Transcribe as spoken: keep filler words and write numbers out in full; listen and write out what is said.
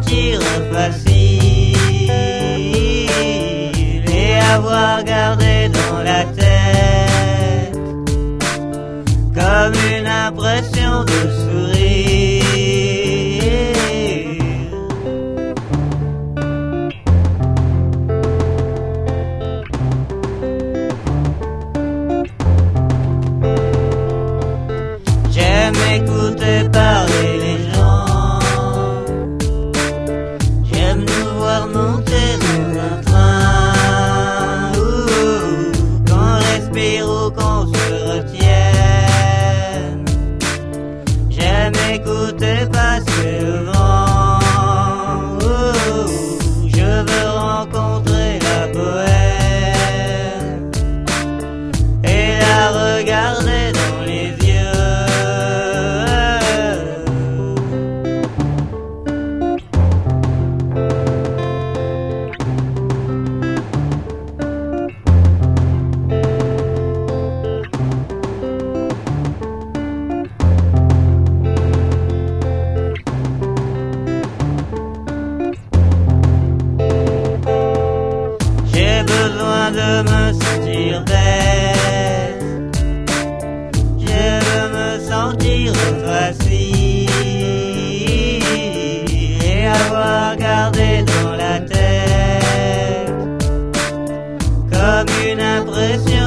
sentir facile et avoir gardé dans la tête comme une impression de sourire. J'aime écouter parler les gens, j'aime nous voir monter dans un train, ouh, qu'on respire ou qu'on se retienne. J'aime écouter passer le vent, ouh, je veux rencontrer la bohème et la regarder dans les yeux. J'ai besoin de me sentir bête, je veux me sentir facile et avoir gardé dans la tête comme une impression